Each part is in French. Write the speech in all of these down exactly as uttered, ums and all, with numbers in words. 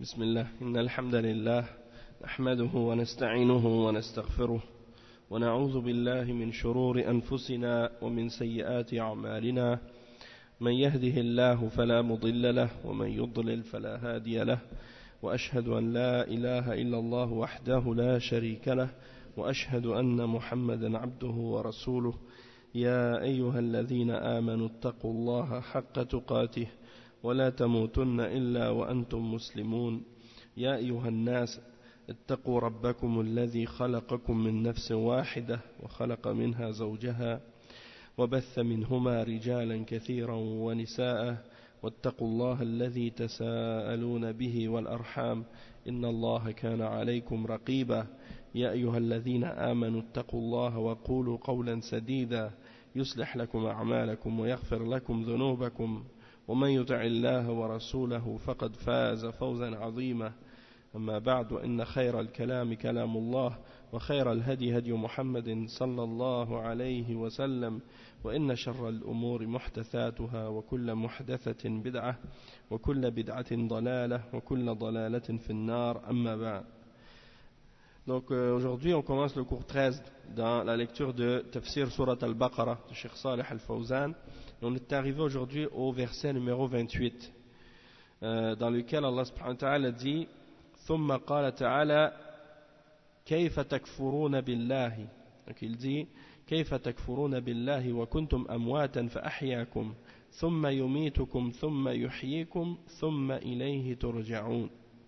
بسم الله إن الحمد لله نحمده ونستعينه ونستغفره ونعوذ بالله من شرور أنفسنا ومن سيئات أعمالنا من يهده الله فلا مضل له ومن يضلل فلا هادي له وأشهد أن لا إله إلا الله وحده لا شريك له وأشهد أن محمدا عبده ورسوله يا أيها الذين آمنوا اتقوا الله حق تقاته ولا تموتن إلا وأنتم مسلمون يا أيها الناس اتقوا ربكم الذي خلقكم من نفس واحدة وخلق منها زوجها وبث منهما رجالا كثيرا ونساء واتقوا الله الذي تساءلون به والأرحام إن الله كان عليكم رقيبا يا أيها الذين آمنوا اتقوا الله وقولوا قولا سديدا يصلح لكم أعمالكم ويغفر لكم ذنوبكم ومن يطع الله ورسوله فقد فاز فوزا عظيما أما بعد إن خير الكلام كلام الله وخير الهدي هدي محمد صلى الله عليه وسلم وإن شر الأمور محدثاتها وكل محدثة بدعة وكل بدعة ضلالة وكل ضلالة في النار أما بعد. Donc euh, aujourd'hui on commence le cours treize dans la lecture de Tafsir Surat al-Baqarah de Cheikh Salih al-Fawzan et on est arrivé aujourd'hui au verset numéro vingt-huit euh, dans lequel Allah subhanahu wa ta'ala dit ثم قال تعالى كيف تكفرون بالله. Donc il dit كيف تكفرون بالله وكنتم أمواتا فأحياكم ثم يميتكم ثم يحييكم ثم إليه ترجعون.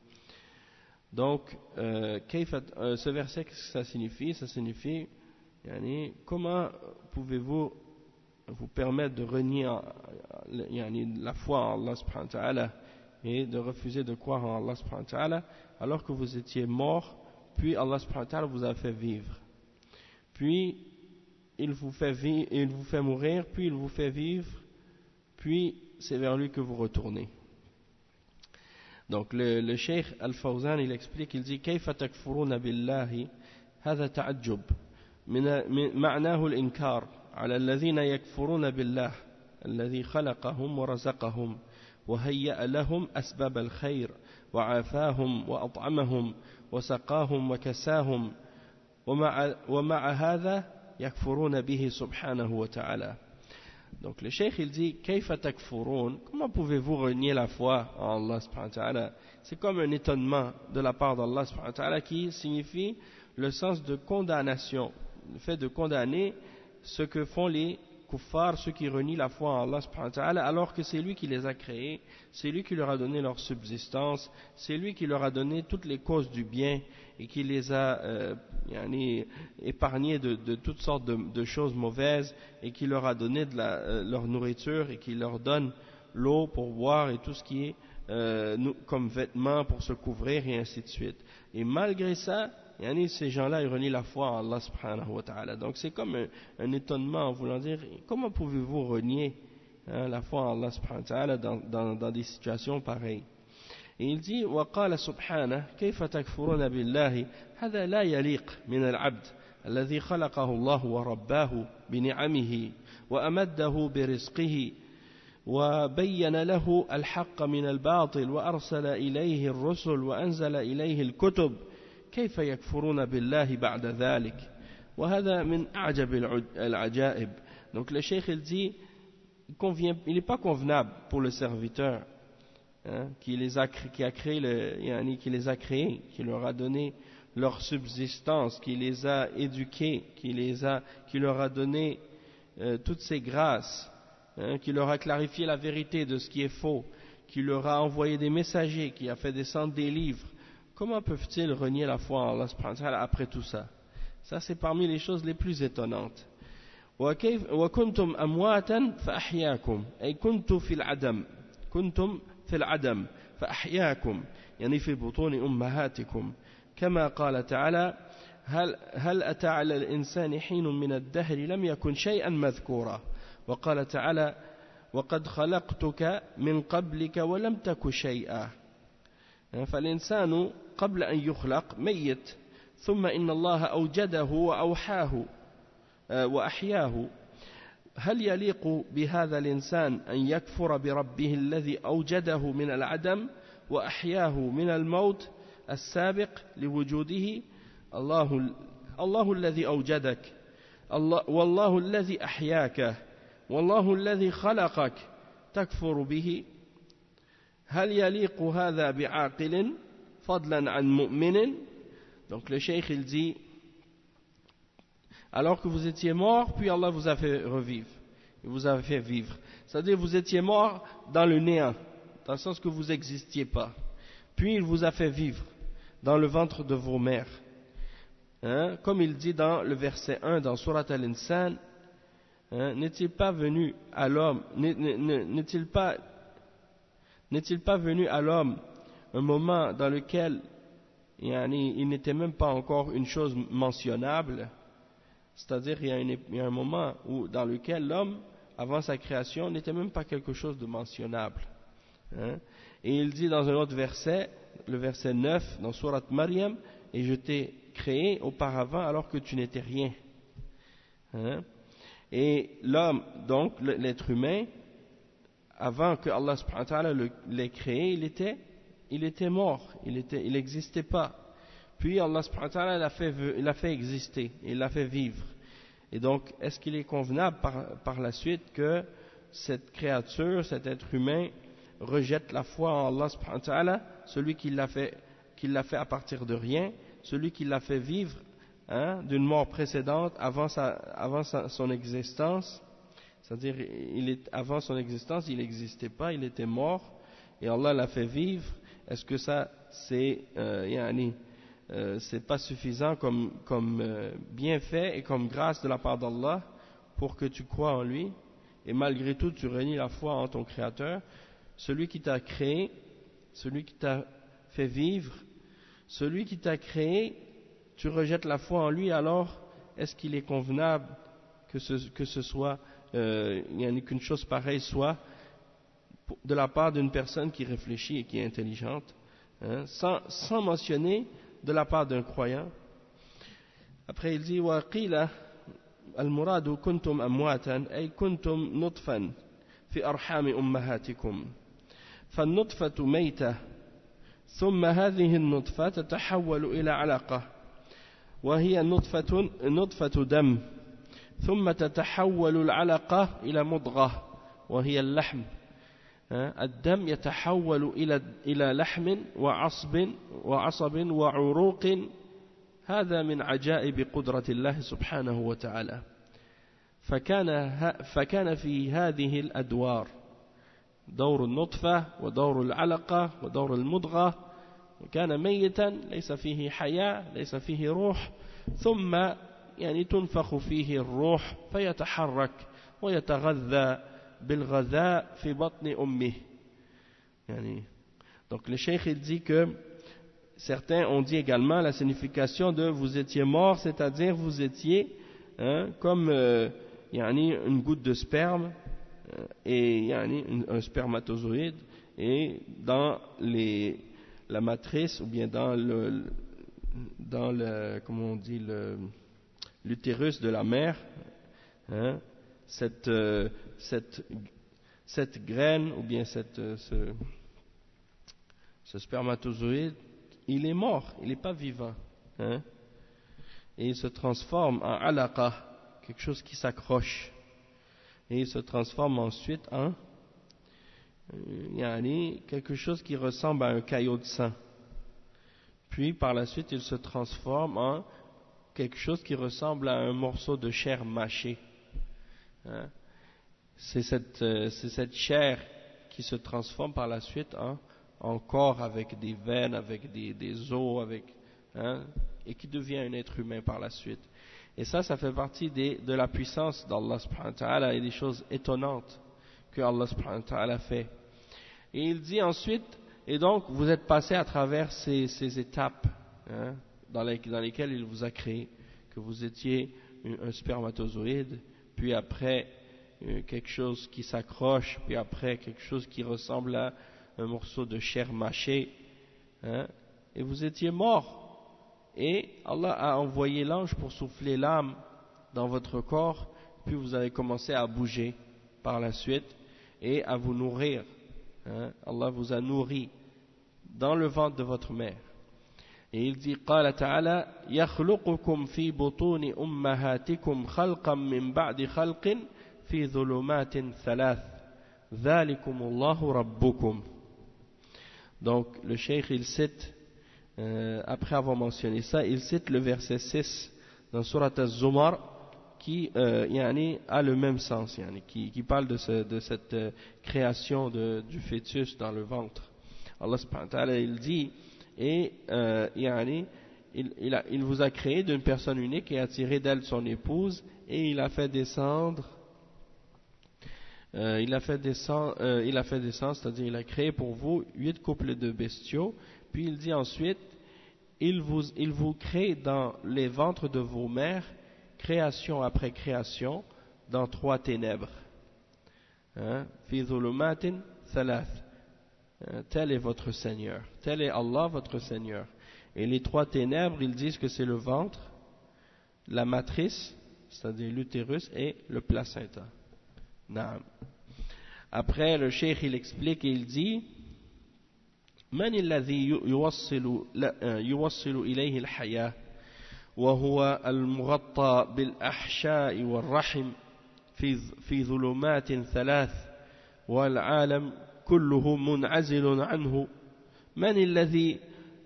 Donc, euh, euh, ce verset, qu'est-ce que ça signifie? Ça signifie, yani, comment pouvez-vous vous permettre de renier yani, la foi en Allah subhanahu wa ta'ala et de refuser de croire en Allah subhanahu wa ta'ala alors que vous étiez mort, puis Allah subhanahu wa ta'ala vous a fait vivre. Puis, il vous fait, vi- il vous fait mourir, puis il vous fait vivre, puis c'est vers lui que vous retournez. Donc le, le Cheikh Al-Fawzan il explique, il dit كيف تكفرون بالله هذا تعجب من معناه الإنكار على الذين يكفرون بالله الذي خلقهم ورزقهم وهيأ لهم أسباب الخير وعافاهم وأطعمهم وسقاهم وكساهم ومع, ومع هذا يكفرون به سبحانه وتعالى. Donc le cheikh il dit كيف تكفرون, comment pouvez-vous renier la foi en Allah subhanahu wa ta'ala? C'est comme un étonnement de la part d'Allah subhanahu wa ta'ala qui signifie le sens de condamnation, le fait de condamner ce que font les kuffars, ceux qui renient la foi en Allah subhanahu wa ta'ala, alors que c'est lui qui les a créés, c'est lui qui leur a donné leur subsistance, c'est lui qui leur a donné toutes les causes du bien et qui les a euh, yani, épargnés de, de toutes sortes de, de choses mauvaises et qui leur a donné de la, euh, leur nourriture et qui leur donne l'eau pour boire et tout ce qui est euh, nous, comme vêtements pour se couvrir et ainsi de suite. Et malgré ça, yani, ces gens-là ils renient la foi en Allah subhanahu wa ta'ala. Donc c'est comme un, un étonnement en voulant dire comment pouvez-vous renier hein, la foi en Allah subhanahu wa ta'ala dans, dans, dans des situations pareilles. Et il dit وقال سبحانه كيف تكفرون بالله هذا لا يليق من العبد الذي خلقه الله ورباه بنعمه وأمده برزقه وبين له الحق من الباطل وأرسل إليه الرسل وأنزل إليه الكتب كيف يكفرون بالله بعد ذلك وهذا من أعجب العجائب. Donc le cheikh il dit il n'est pas convenable pour le serviteur hein, qui, les a, qui a créé le, yani, qui les a créés, qui leur a donné leur subsistance, qui les a éduqués, qui, les a, qui leur a donné euh, toutes ces grâces, hein, qui leur a clarifié la vérité de ce qui est faux, qui leur a envoyé des messagers, qui a fait descendre des livres. Comment peuvent-ils renier la foi en Allah subhanahu wa ta'ala après tout ça? Ça c'est parmi les choses les plus étonnantes. وَكُنْتُمْ أَمْوَاتًا فَأَحْيَاكُمْ أي كنتم في العدم كنتم في العدم فأحياكم يعني في بطون أمهاتكم كما قال تعالى هل, هل أتى على الإنسان حين من الدهر لم يكن شيئا مذكورا وقال تعالى وقد خلقتك من قبلك ولم تك شيئا. فالإنسان قبل أن يخلق ميت ثم إن الله أوجده وأوحاه وأحياه. هل يليق بهذا الإنسان أن يكفر بربه الذي أوجده من العدم وأحياه من الموت السابق لوجوده الله الله الذي أوجدك الله والله الذي أحياك والله الذي خلقك تكفر به هل يليق هذا بعاقل فضلا عن مؤمن. Donc le cheikh il dit, alors que vous étiez mort, puis Allah vous a fait revivre, il vous a fait vivre, c'est-à-dire vous étiez mort dans le néant, dans le sens que vous n'existiez pas, puis il vous a fait vivre dans le ventre de vos mères, hein? Comme il dit dans le verset un dans Surat Al-Insan, hein? N'est-il pas venu à l'homme n'est-il pas n'est-il pas venu à l'homme un moment dans lequel il n'était même pas encore une chose mentionnable, c'est-à-dire il y a, une, il y a un moment où, dans lequel l'homme, avant sa création, n'était même pas quelque chose de mentionnable, hein? Et il dit dans un autre verset, le verset neuf dans Surat Maryam, et je t'ai créé auparavant alors que tu n'étais rien, hein? Et l'homme, donc l'être humain, avant que Allah subhanahu wa ta'ala l'ait créé, il était il était mort, il était, il n'existait pas. Puis Allah subhanahu wa ta'ala l'a fait, l'a fait exister, il l'a fait vivre. Et donc, est-ce qu'il est convenable par, par la suite que cette créature, cet être humain, rejette la foi en Allah subhanahu wa ta'ala, celui qui l'a fait, qui l'a fait à partir de rien, celui qui l'a fait vivre, hein, d'une mort précédente, avant sa, avant sa, son existence, c'est-à-dire, il est, avant son existence, il n'existait pas, il était mort, et Allah l'a fait vivre. Est-ce que ça, c'est, euh, yani, euh, c'est pas suffisant comme, comme euh, bienfait et comme grâce de la part d'Allah pour que tu crois en lui, et malgré tout tu renies la foi en ton Créateur, celui qui t'a créé, celui qui t'a fait vivre, celui qui t'a créé, tu rejettes la foi en lui, alors est-ce qu'il est convenable que ce, que ce soit, euh, yani, qu'une chose pareille soit de la part d'une personne qui réfléchit et qui est intelligente, hein, sans, sans mentionner de la part d'un croyant. Après il dit وَقِيلَ الْمُرَادُ كُنْتُمْ أَمْوَاتًا أي كُنْتُمْ نُطْفًا في أرحام أمهاتكم فالنطفة ميتة ثم هذه النطفة تتحول إلى علقة وهي نطفة, نطفة دم ثم تتحول العلقة إلى مضغة وهي اللحم الدم يتحول إلى إلى لحم وعصب وعصب وعروق هذا من عجائب قدرة الله سبحانه وتعالى فكان فكان في هذه الأدوار دور النطفة ودور العلقة ودور المضغة كان ميتا ليس فيه حياة ليس فيه روح ثم يعني تنفخ فيه الروح فيتحرك ويتغذى بالغذاء في بطن أمه. يعني donc le cheikh il dit que certains ont dit également la signification de vous étiez mort, c'est-à-dire vous étiez, hein, comme euh, yani une goutte de sperme euh, et yani un spermatozoïde, et dans les la matrice ou bien dans le dans le comment on dit le l'utérus de la mère, hein, cette euh, cette cette graine ou bien cette euh, ce, ce spermatozoïde, il est mort, il n'est pas vivant, hein, et il se transforme en alaqa, quelque chose qui s'accroche, et il se transforme ensuite en euh, yani, quelque chose qui ressemble à un caillot de sang, puis par la suite il se transforme en quelque chose qui ressemble à un morceau de chair mâchée, hein. C'est cette, euh, c'est cette chair qui se transforme par la suite en, en corps avec des veines, avec des, des os, avec, hein, et qui devient un être humain par la suite. Et ça, ça fait partie des, de la puissance d'Allah subhanahu wa ta'ala et des choses étonnantes que Allah subhanahu wa ta'ala fait. Et il dit ensuite, et donc vous êtes passé à travers ces, ces étapes, hein, dans, les, dans lesquelles il vous a créé, que vous étiez un, un spermatozoïde, puis après quelque chose qui s'accroche, puis après quelque chose qui ressemble à un morceau de chair mâchée, hein, et vous étiez mort, et Allah a envoyé l'ange pour souffler l'âme dans votre corps, puis vous avez commencé à bouger par la suite et à vous nourrir, hein. Allah vous a nourri dans le ventre de votre mère. Et il dit قال تعالى يخلقكم في بطون أمهاتكم خلقا من بعد خلق في ظلمات ثلاث ذلكم الله ربكم. Donc le cheikh il cite euh, après avoir mentionné ça, il cite le verset six dans Surat Az-Zumar qui euh, yani, a le même sens, yani, qui, qui parle de, ce, de cette euh, création de, du fœtus dans le ventre. Allah subhanahu wa ta'ala il dit et euh, yani, il, il, a, il vous a créé d'une personne unique et a tiré d'elle son épouse et il a fait descendre euh, il a fait descendre euh, il a fait descendre, c'est-à-dire il a créé pour vous huit couples de bestiaux, puis il dit ensuite il vous, il vous crée dans les ventres de vos mères création après création dans trois ténèbres. Fi dhulumatin thalath. Tel est votre Seigneur, tel est Allah votre Seigneur. Et les trois ténèbres, ils disent que c'est le ventre, la matrice, c'est-à-dire l'utérus, et le placenta. Naam. Après, le cheikh il explique et il dit من الذي يوصل يوصل إليه الحياة وهو المغطى بالأحشاء والرحم في في ظلمات ثلاث والعالم كله منعزل عنه. من الذي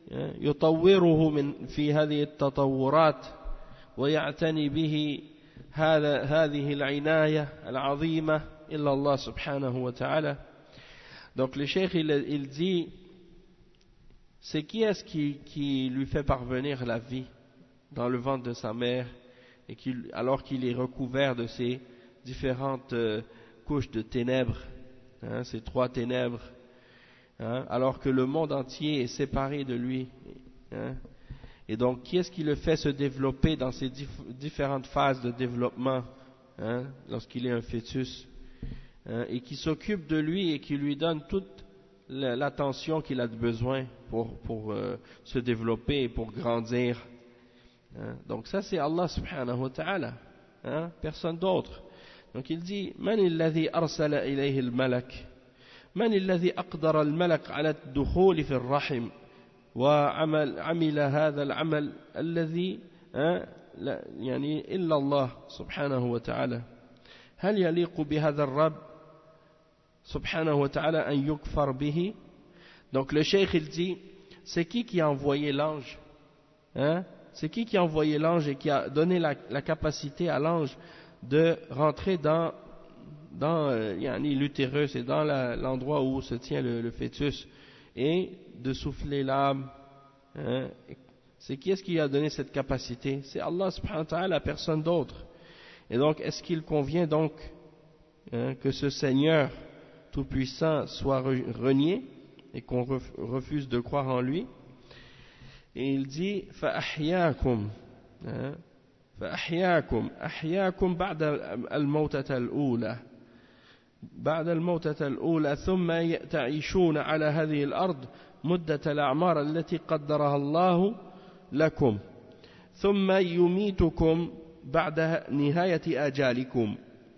يطوره من في هذه التطورات ويعتني به هذا هذه العناية العظيمة إلا الله سبحانه وتعالى. Donc le cheikh il, il dit c'est qui est-ce qui, qui lui fait parvenir la vie dans le ventre de sa mère et qui, alors qu'il est recouvert de ces différentes euh, couches de ténèbres, hein, ces trois ténèbres, hein, alors que le monde entier est séparé de lui, hein, et donc qui est-ce qui le fait se développer dans ces dif différentes phases de développement, hein, lorsqu'il est un fœtus, hein, et qui s'occupe de lui et qui lui donne toute l'attention qu'il a besoin pour, pour euh, se développer et pour grandir. Hein? Donc ça c'est Allah subhanahu wa ta'ala, hein? Personne d'autre. Donc il dit من الذي أرسل إليه الملك من الذي أقدر الملك على الدخول في الرحم وعمل عمل هذا العمل الذي يعني إلا الله سبحانه وتعالى. هل يليق بهذا الرب subhanahu wa ta'ala an yukfar bihi. Donc le cheikh il dit c'est qui qui a envoyé l'ange, hein? C'est qui qui a envoyé l'ange et qui a donné la, la capacité à l'ange de rentrer dans, dans euh, yani, l'utérus et dans la, l'endroit où se tient le, le fœtus et de souffler l'âme, hein? C'est qui est-ce qui a donné cette capacité? C'est Allah subhanahu wa ta'ala, personne d'autre. Et donc est-ce qu'il convient donc, hein, que ce Seigneur tout-puissant soit renié et qu'on refuse de croire en lui? Et il dit فأحياكم فأحياكم أحياكم بعد الموتة الأولى بعد الموتة الأولى ثم تعيشون على هذه الأرض مدة الأعمار التي قدرها الله لكم ثم يميتكم بعد نهاية آجالكم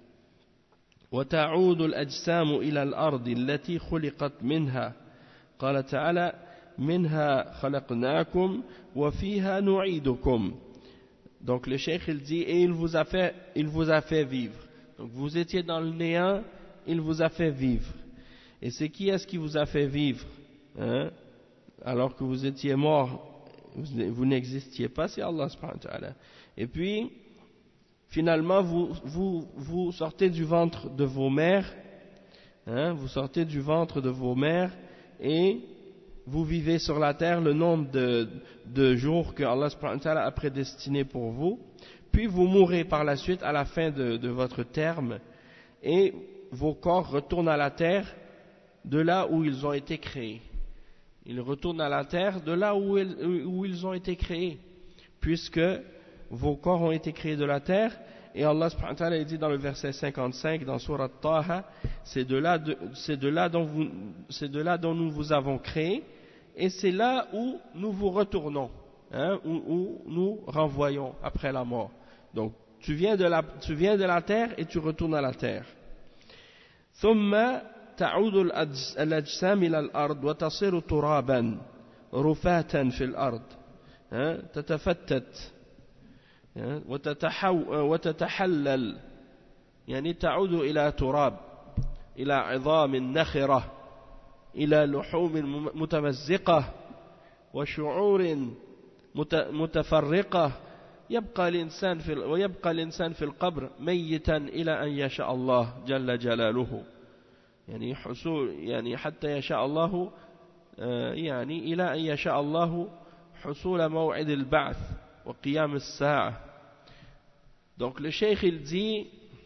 وتعود الأجسام إلى الأرض التي خلقت منها. قال تعالى منها خلقناكم وفيها نعيدكم. Donc le cheikh il dit et il vous a fait il vous a fait vivre. Donc vous étiez dans le néant, il vous a fait vivre. Et c'est qui est-ce qui vous a fait vivre, hein? Alors que vous étiez mort, vous, vous n'existiez pas, c'est Allah subhanahu wa ta'ala. Et puis finalement, vous, vous, vous sortez du ventre de vos mères, hein, vous sortez du ventre de vos mères et vous vivez sur la terre le nombre de, de jours que Allah subhanahu wa ta'ala a prédestiné pour vous, puis vous mourrez par la suite à la fin de, de votre terme et vos corps retournent à la terre de là où ils ont été créés. Ils retournent à la terre de là où ils, où ils ont été créés, puisque vos corps ont été créés de la terre, et Allah subhanahu wa ta'ala dit dans le verset cinquante-cinq dans Surat Taha, c'est de là, de, c'est de là dont vous, c'est de là dont nous vous avons créé, et c'est là où nous vous retournons, hein, où, où nous renvoyons après la mort. Donc tu viens de la, tu viens de la terre et tu retournes à la terre. ثم تعود الأجسام إلى الأرض وتصير ترابا رفاتا في الأرض تتفتت وتتحلل يعني تعود إلى تراب إلى عظام نخرة إلى لحوم متمزقة وشعور متفرقة يبقى الإنسان في ويبقى الإنسان في القبر ميتا إلى أن يشاء الله جل جلاله يعني حصول يعني حتى يشاء الله يعني إلى أن يشاء الله حصول موعد البعث وقيام الساعة. Donc le cheikh il dit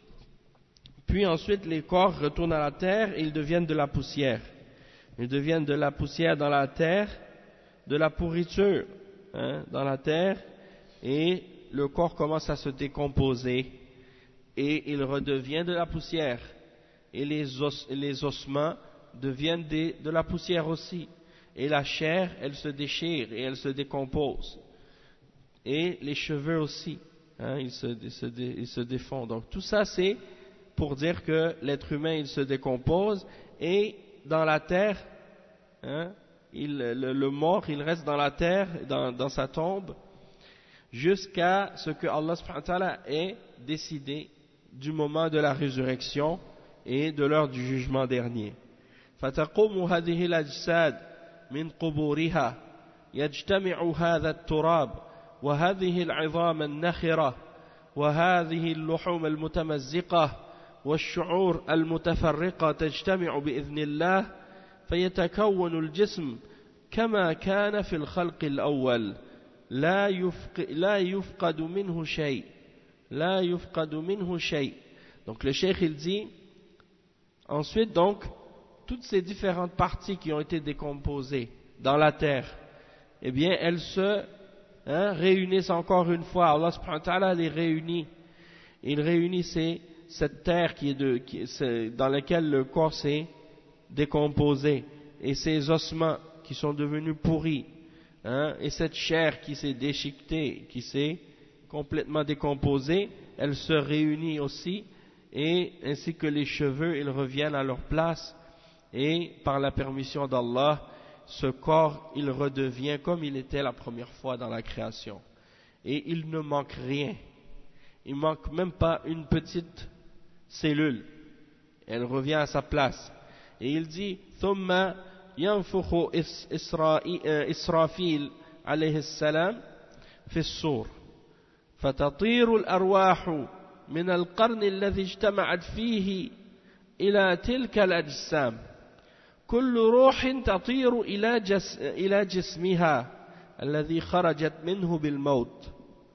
puis ensuite les corps retournent à la terre et ils deviennent de la poussière. Ils deviennent de la poussière dans la terre, de la pourriture hein, dans la terre, et le corps commence à se décomposer et il redevient de la poussière. Et les, os, les ossements deviennent des, de la poussière aussi. Et la chair, elle se déchire et elle se décompose. Et les cheveux aussi, hein, ils, se, ils, se, ils se défont. Donc tout ça c'est pour dire que l'être humain il se décompose et dans la terre, hein, il, le, le mort il reste dans la terre, dans, dans sa tombe, jusqu'à ce que Allah subhanahu wa ta'ala ait décidé du moment de la résurrection et de l'heure du jugement dernier. فتقوم هذه الأجساد من قبورها يجتمع هذا التراب وهذه العظام النخرة وهذه اللحوم المتمزقة والشعور المتفرقة تجتمع بإذن الله فيتكون الجسم كما كان في الخلق الأول لا يفقد, لا يفقد منه شيء لا يفقد منه شيء. Donc le cheikh il dit ensuite donc toutes ces différentes parties qui ont été décomposées dans la terre, eh bien elles se hein, réunissent encore une fois. Allah subhanahu wa ta'ala les réunit. Il réunit ces, cette terre qui est de, qui, c'est, dans laquelle le corps s'est décomposé et ces ossements qui sont devenus pourris hein, et cette chair qui s'est déchiquetée, qui s'est complètement décomposée, elle se réunit aussi et ainsi que les cheveux ils reviennent à leur place. Et par la permission d'Allah, ce corps, il redevient comme il était la première fois dans la création. Et il ne manque rien. Il ne manque même pas une petite cellule. Elle revient à sa place. Et il dit, ثم ينفخ إسرافيل عليه السلام في الصور فتطير الأرواح من القرن الذي اجتمعت فيه إلى تلك الأجسام كل روح تطير إلى, جس إلى جسمها الذي خرجت منه بالموت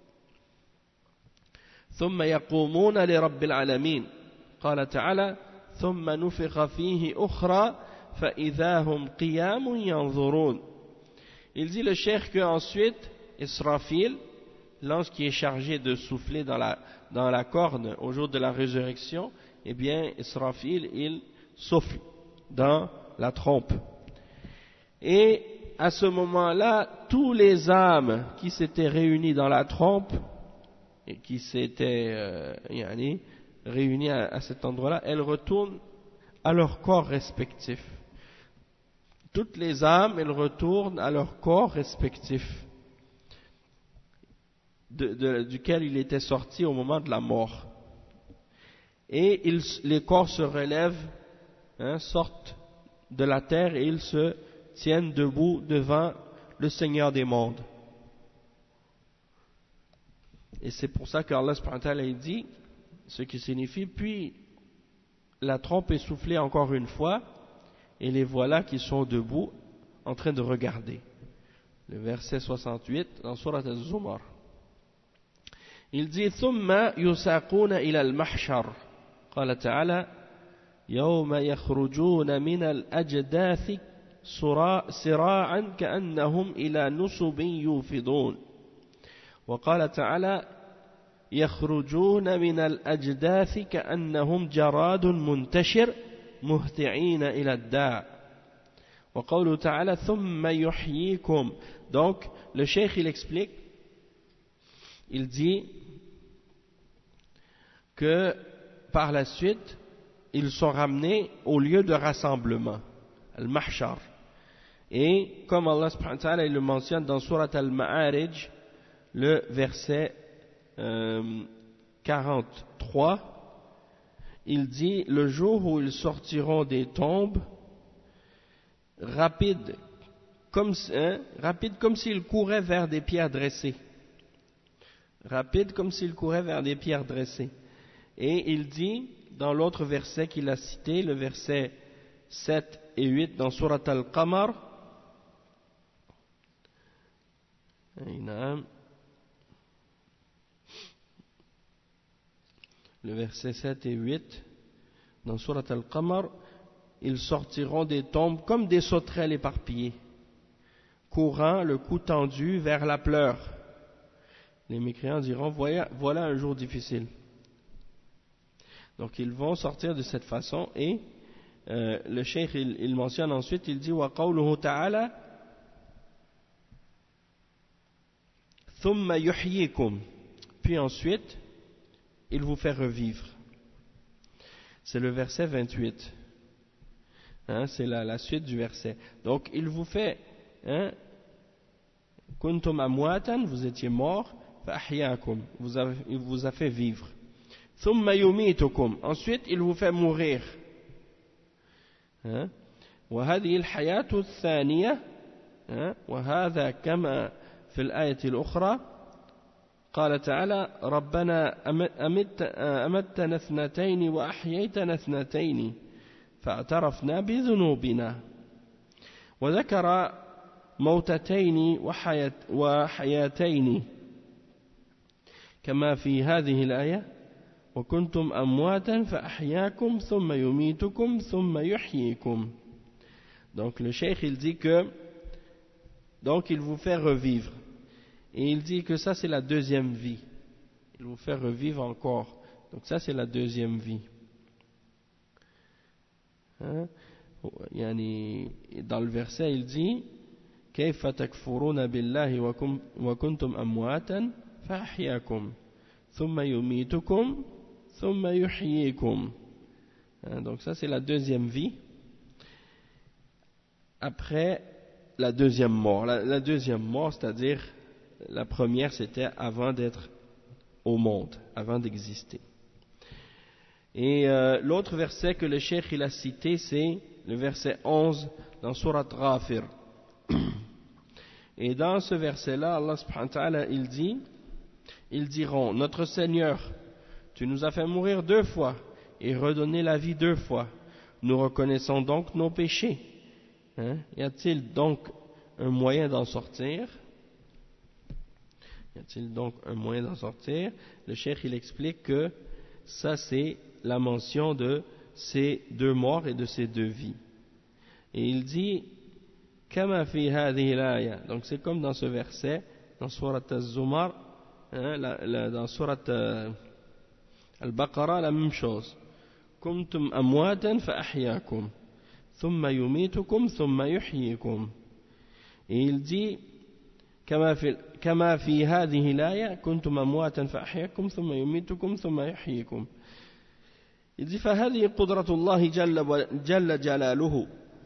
ثم يقومون لرب العالمين قال تعالى ثم نفخ فيه أخرى فإذا هم قيام ينظرون. Il dit le cheikh que ensuite Israfil, l'ange qui est chargé de souffler dans la, dans la corne au jour de la résurrection, eh bien Israfil il souffle dans la trompe. Et à ce moment-là, tous les âmes qui s'étaient réunies dans la trompe et qui s'étaient euh, yani, réunies à, à cet endroit-là, elles retournent à leur corps respectif. Toutes les âmes, elles retournent à leur corps respectif de, de, duquel il était sorti au moment de la mort. Et ils, les corps se relèvent, hein, sortent de la terre et ils se tiennent debout devant le Seigneur des mondes. Et c'est pour ça qu'Allah subhanahu wa ta'ala dit, ce qui signifie, puis la trompe est soufflée encore une fois, et les voilà qui sont debout en train de regarder. Le verset soixante-huit dans Surat Az-Zumar. Il dit, ثم يساقون إلى المحشر قال تعالى يوم يخرجون من الأجداث سراعا كأنهم إلى نصب يوفضون وقال تعالى يخرجون من الأجداث كأنهم جراد منتشر مهطعين إلى الداع وقوله تعالى ثم يحييكم. Donc le cheikh il explique, il dit que par la suite ils sont ramenés au lieu de rassemblement, al-mahshar. Et comme Allah subhanahu wa ta'ala il le mentionne dans Surat al-Ma'arij, le verset euh, quarante-trois, il dit: le jour où ils sortiront des tombes, rapides comme, hein, rapide comme s'ils couraient vers des pierres dressées. Rapide comme s'ils couraient vers des pierres dressées. Et il dit, dans l'autre verset qu'il a cité, le verset sept et huit dans Surat al-Qamar, le verset sept et huit dans Surat al-Qamar, ils sortiront des tombes comme des sauterelles éparpillées, courant le cou tendu vers la pleure. Les mécréants diront: voilà, voilà un jour difficile. Donc ils vont sortir de cette façon. Et euh, le cheikh il, il mentionne ensuite, il dit: wa qawluhu ta'ala thumma yuhyikum, puis ensuite il vous fait revivre. C'est le verset vingt-huit, hein, c'est la, la suite du verset. Donc il vous fait, hein, kuntum amwatan, vous étiez morts, fa ahyakum, il vous a fait vivre. Thumma yumitukum, ensuite il vous fait mourir. وهذه الحياة الثانية وهذا كما في الآية الأخرى قال تعالى: ربنا أمت أمتنا اثنتين وأحييتنا اثنتين فاعترفنا بذنوبنا، وذكر موتتين وحياتين كما في هذه الآية: وكنتم أمواتا فأحياكم ثم يميتكم ثم يحييكم. Donc le cheikh il dit que donc il vous fait revivre, et il dit que ça c'est la deuxième vie, il vous fait revivre encore, donc ça c'est la deuxième vie, hein? Yani, dans le verset il dit: كيف تكفرون بالله وكنتم أمواتا فأحياكم ثم يميتكم ثم يحييكم. Donc ça c'est la deuxième vie après la deuxième mort. La, la deuxième mort, c'est-à-dire la première c'était avant d'être au monde, avant d'exister. Et euh, l'autre verset que le cheikh il a cité, c'est le verset onze dans Surat Ghafir. Et dans ce verset-là, Allah subhanahu wa ta'ala il dit: ils diront: notre Seigneur, tu nous as fait mourir deux fois et redonner la vie deux fois. Nous reconnaissons donc nos péchés. Hein? Y a-t-il donc un moyen d'en sortir? Y a-t-il donc un moyen d'en sortir? Le cheikh il explique que ça c'est la mention de ces deux morts et de ces deux vies. Et il dit: Kama fi hadhihi l'aya. Donc c'est comme dans ce verset, dans Surat Az-Zumar, hein, la, la, dans Surat euh, Al-Baqarah, la même chose. Kuntum amwatan fa ahyakum, thumma yumitukum, thumma yuhyikum. Et il dit: Kama fi, kama fi hadhihi l'aya, kuntum amwatan fa ahyakum, thumma yumitukum, thumma yuhyikum. Il dit: فهذه قدرة الله جل, جل جلاله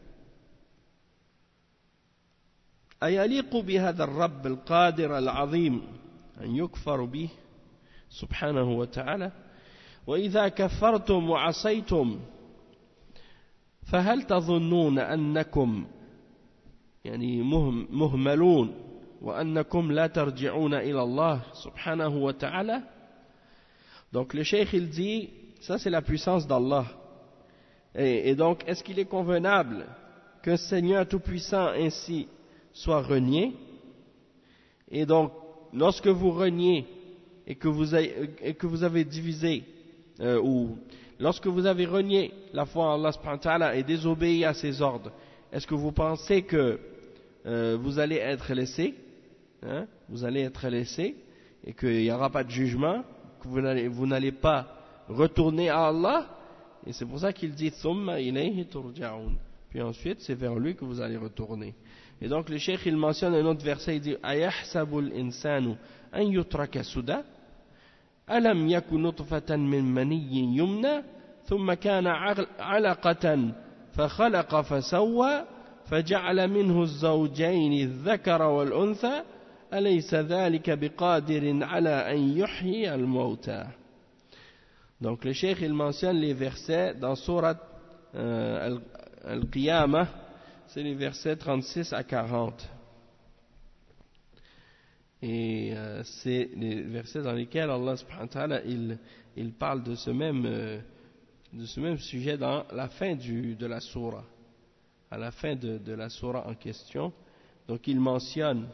أيليق بهذا الرب القادر العظيم أن يكفر به سبحانه وتعالى؟ وإذا كفرتم وعصيتم فهل تظنون أنكم يعني مهملون وأنكم لا ترجعون إلى الله سبحانه وتعالى؟ Donc le cheikh il dit, ça c'est la puissance d'Allah. Et, et donc est-ce qu'il est convenable qu'un Seigneur tout-puissant ainsi soit renié? Et donc lorsque vous reniez et que vous avez, et que vous avez divisé euh, ou lorsque vous avez renié la foi en Allah subhanahu wa ta'ala et désobéi à ses ordres, est-ce que vous pensez que euh, vous allez être laissé, hein, vous allez être laissé et qu'il n'y aura pas de jugement, que vous n'allez, vous n'allez pas retourner à Allah? Et c'est pour ça qu'il dit thumma ilayhi turja'un, puis ensuite c'est vers lui que vous allez retourner. Et donc le cheikh il mentionne un autre verset, il dit: ayahsabul insanu an yutraka suda alam yakun nutfatan min maniyyin yumna ثم كان علقة فخلق فسوى فجعل منه الزوجين الذكر والأنثى أليس ذلك بقادر على أن يحيي الموتى. Donc le cheikh il mentionne les versets dans sourate euh, Al-Qiyamah, c'est les versets trente-six à quarante. Et euh, c'est les versets dans lesquels Allah subhanahu wa ta'ala il, il parle de ce même euh, de ce même sujet dans la fin du, de la sourate, à la fin de, de la sourate en question. Donc il mentionne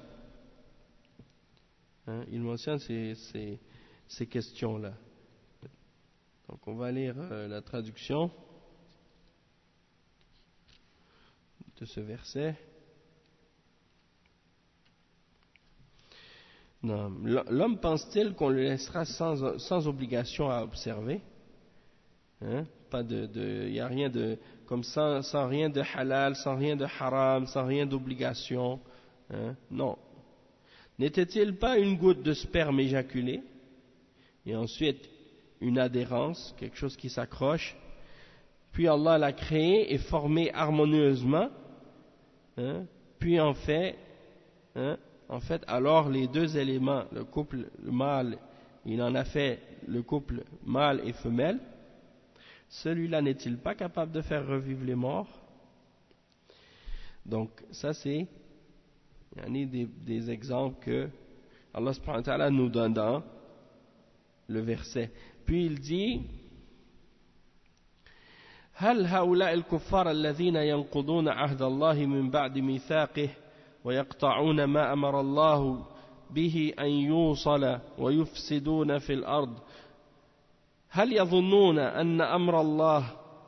hein, il mentionne ces, ces, ces questions-là. Donc on va lire euh, la traduction de ce verset. Non, l'homme pense-t-il qu'on le laissera sans, sans obligation à observer? Hein? Pas de, de, y a rien de comme sans, sans rien de halal, sans rien de haram, sans rien d'obligation. Hein? Non. N'était-il pas une goutte de sperme éjaculé et ensuite une adhérence, quelque chose qui s'accroche, puis Allah l'a créé et formé harmonieusement, hein? Puis en fait, hein? En fait, alors les deux éléments, le couple le mâle, il en a fait le couple mâle et femelle, celui-là n'est-il pas capable de faire revivre les morts? Donc ça c'est des, des exemples que Allah subhanahu wa ta'ala nous donne dans le verset. Puis il dit هل هؤلاء الكفار الذين ينقضون عهد الله من بعد ميثاقه ويقطعون ما أمر الله به أن يوصل ويفسدون في الأرض هل يظنون أن أمر الله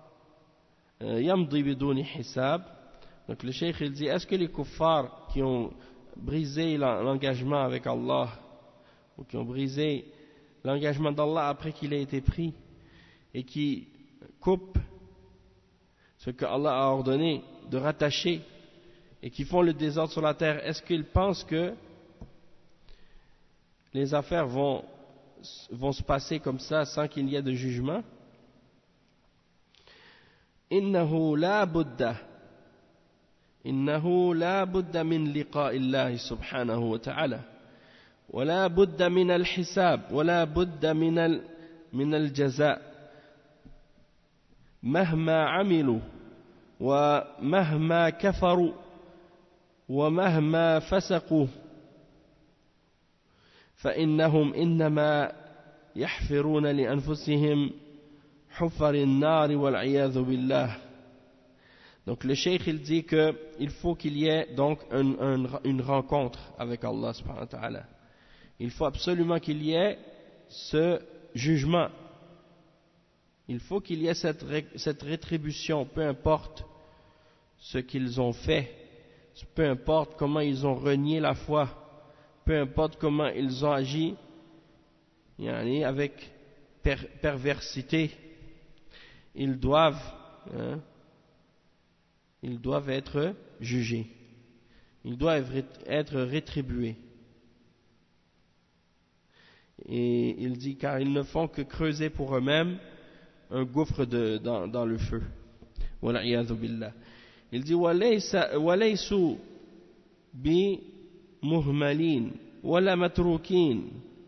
يمضي بدون حساب. Donc le cheikh il dit, est-ce que les kuffars qui ont brisé l'engagement avec Allah ou qui ont brisé l'engagement d'Allah après qu'il ait été pris et qui coupent ce que Allah a ordonné de rattacher et qui font le désordre sur la terre, est-ce qu'ils pensent que les affaires vont, vont se passer comme ça sans qu'il y ait de jugement? إنه لا بد إنه لا بد من لقاء الله سبحانه وتعالى ولا بد من الحساب ولا بد من من الجزاء مهما عملوا ومهما كفروا ومهما فسقوا فإنهم إنما يحفرون لأنفسهم حفر النار والعياذ بالله. Donc le cheikh il dit que il faut qu'il y ait donc un, un, une rencontre avec Allah subhanahu wa ta'ala. Il faut absolument qu'il y ait ce jugement. Il faut qu'il y ait cette, cette rétribution, peu importe ce qu'ils ont fait, peu importe comment ils ont renié la foi, peu importe comment ils ont agi avec per, perversité, ils doivent, hein, ils doivent être jugés, ils doivent être rétribués. Et il dit, car ils ne font que creuser pour eux-mêmes un gouffre de, dans, dans le feu. Wal'iyadhu billah. Il dit, وَلَيْسُوا بِمُهْمَلِينَ وَلَا مَتْرُوكِينَ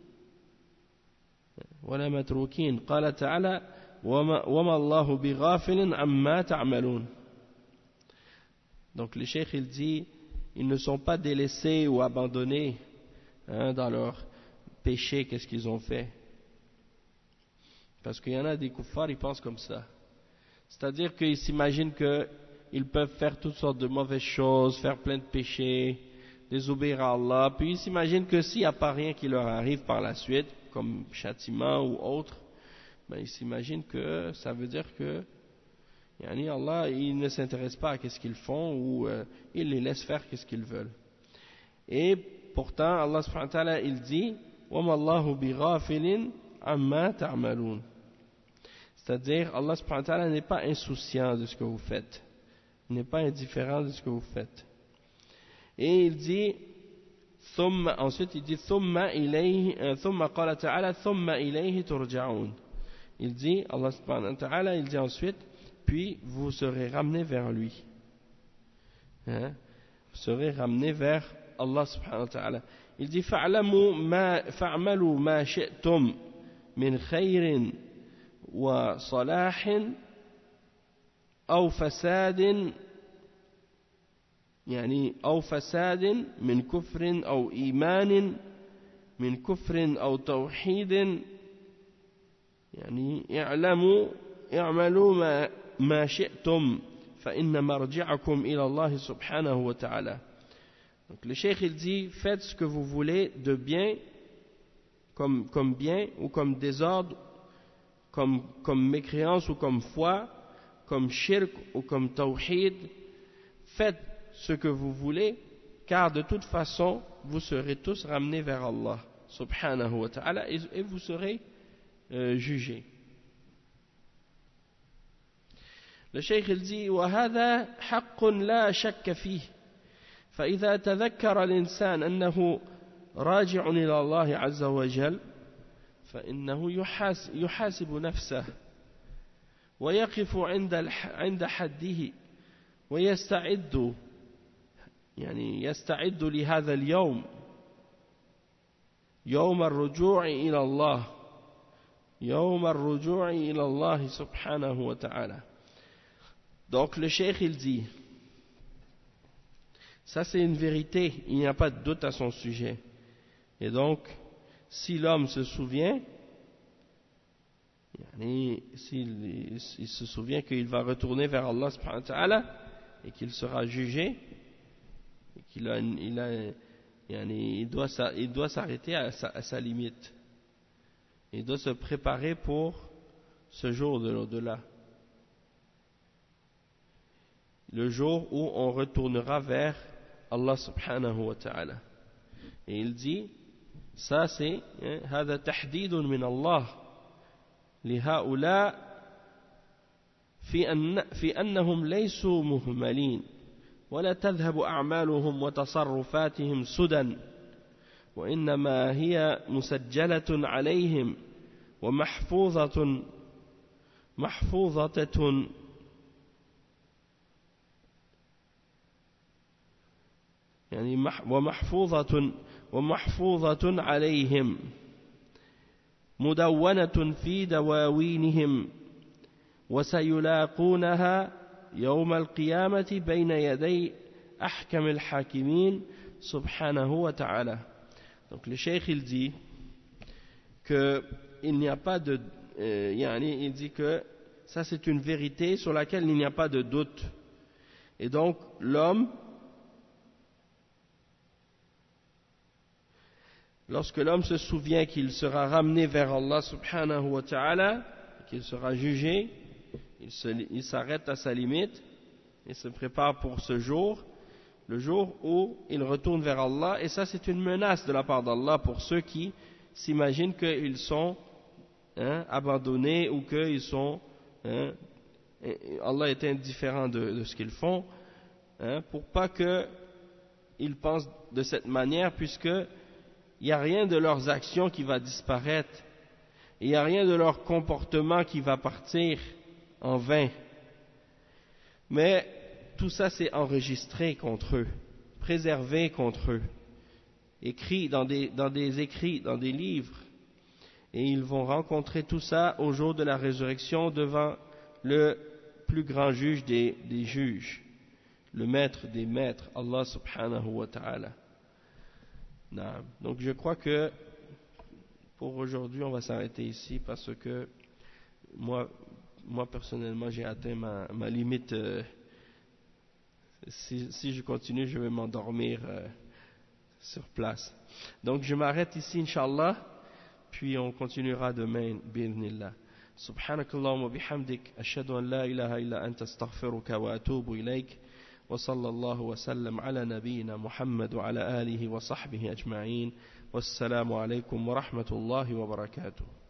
وَلَا مَتْرُوكِينَ قال تعالى وَمَا اللَّهُ بِغَافِلٍ عَمَّا تَعْمَلُونَ. Donc le cheikh il dit, ils ne sont pas délaissés ou abandonnés hein, dans leur péché, qu'est-ce qu'ils ont fait. Parce qu'il y en a des kuffars, ils pensent comme ça. C'est-à-dire qu'ils s'imaginent qu'ils peuvent faire toutes sortes de mauvaises choses, faire plein de péchés, désobéir à Allah, puis ils s'imaginent que s'il n'y a pas rien qui leur arrive par la suite, comme châtiment ou autre, ben ils s'imaginent que ça veut dire que yani Allah il ne s'intéresse pas à ce qu'ils font ou euh, il les laisse faire ce qu'ils veulent. Et pourtant Allah subhanahu wa ta'ala il dit وَمَا اللَّهُ بِغَافِلٍ عَمَّا تَعْمَلُونَ. C'est-à-dire Allah subhanahu wa ta'ala n'est pas insouciant de ce que vous faites, il n'est pas indifférent de ce que vous faites. Et il dit ثم, ensuite il dit ثُمَّ إِلَيْهِ ثُمَّ قَالَ تَعَالَى ثُمَّ إِلَيْهِ تُرْجَعُونَ. il dit, Allah subhanahu wa ta'ala, il dit ensuite, puis vous serez ramenés vers lui. Hein? Vous serez ramenés vers Allah subhanahu wa ta'ala. Il dit, فَاعْلَمُوا مَا فَاعْمَلُوا مَا شِئْتُمْ مِنْ خَيْرٍ وَصَلَاحٍ أو فساد يعني أو فساد من كفر أو إيمان من كفر أو توحيد يعني اعلموا اعملوا ما, ما شئتم فإن مرجعكم إلى الله سبحانه وتعالى. Donc le cheikh il dit, faites ce que vous voulez de bien comme, comme bien ou comme désordre, comme, comme mécréance ou comme foi, comme shirk ou comme tawhid, faites ce que vous voulez, car de toute façon, vous serez tous ramenés vers Allah, subhanahu wa ta'ala, et, et vous serez euh, jugés. Le cheikh il dit, وَهَذَا حَقٌّ لَا شَكَّ فِيهِ فإذا تذكر الإنسان أنه راجع إلى الله عز وجل فإنه يحاسب نفسه ويقف عند عند حده ويستعد يعني يستعد لهذا اليوم يوم الرجوع إلى الله يوم الرجوع إلى الله سبحانه وتعالى. Donc le cheikh il dit, ça c'est une vérité, il n'y a pas de doute à son sujet. Et donc, si l'homme se souvient, s'il il se souvient qu'il va retourner vers Allah subhanahu wa ta'ala et qu'il sera jugé, et qu'il a, il, a, il, doit, il doit s'arrêter à sa, à sa limite. Il doit se préparer pour ce jour de l'au-delà. Le jour où on retournera vers Allah subhanahu wa ta'ala. Et il dit, ça c'est, هذا تحديد من الله لهؤلاء في أن في أنهم ليسوا مهملين ولا تذهب أعمالهم وتصرفاتهم سدى وإنما هي مسجلة عليهم ومحفوظة محفوظة يعني ومحفوظة ومحفوظة عليهم مدونة في دواوينهم وسيلاقونها يوم القيامة بين يدي أحكم الحاكمين سبحانه وتعالى. Donc le cheikh il dit que il n'y a pas de euh, yani, il dit que ça c'est une vérité sur laquelle il n'y a pas de doute. Et donc l'homme, lorsque l'homme se souvient qu'il sera ramené vers Allah subhanahu wa ta'ala, qu'il sera jugé, il, se, il s'arrête à sa limite et se prépare pour ce jour, le jour où il retourne vers Allah. Et ça c'est une menace de la part d'Allah pour ceux qui s'imaginent qu'ils sont hein, abandonnés ou qu'ils sont hein, Allah est indifférent de, de ce qu'ils font, hein, pour pas qu'ils pensent de cette manière, puisque il n'y a rien de leurs actions qui va disparaître. Il n'y a rien de leur comportement qui va partir en vain. Mais tout ça c'est enregistré contre eux, préservé contre eux, écrit dans des, dans des écrits, dans des livres. Et ils vont rencontrer tout ça au jour de la résurrection devant le plus grand juge des, des juges, le maître des maîtres, Allah subhanahu wa ta'ala. Donc je crois que pour aujourd'hui on va s'arrêter ici parce que moi, moi personnellement j'ai atteint ma, ma limite. Euh, si, si je continue je vais m'endormir euh, sur place. Donc je m'arrête ici Inch'Allah, puis on continuera demain bi'idhnillah. Subhanakallahumma wa bihamdik ashhadu an la ilaha illa anta astaghfiruka wa atubu ilayk. وصلى الله وسلم على نبينا محمد وعلى آله وصحبه أجمعين والسلام عليكم ورحمة الله وبركاته.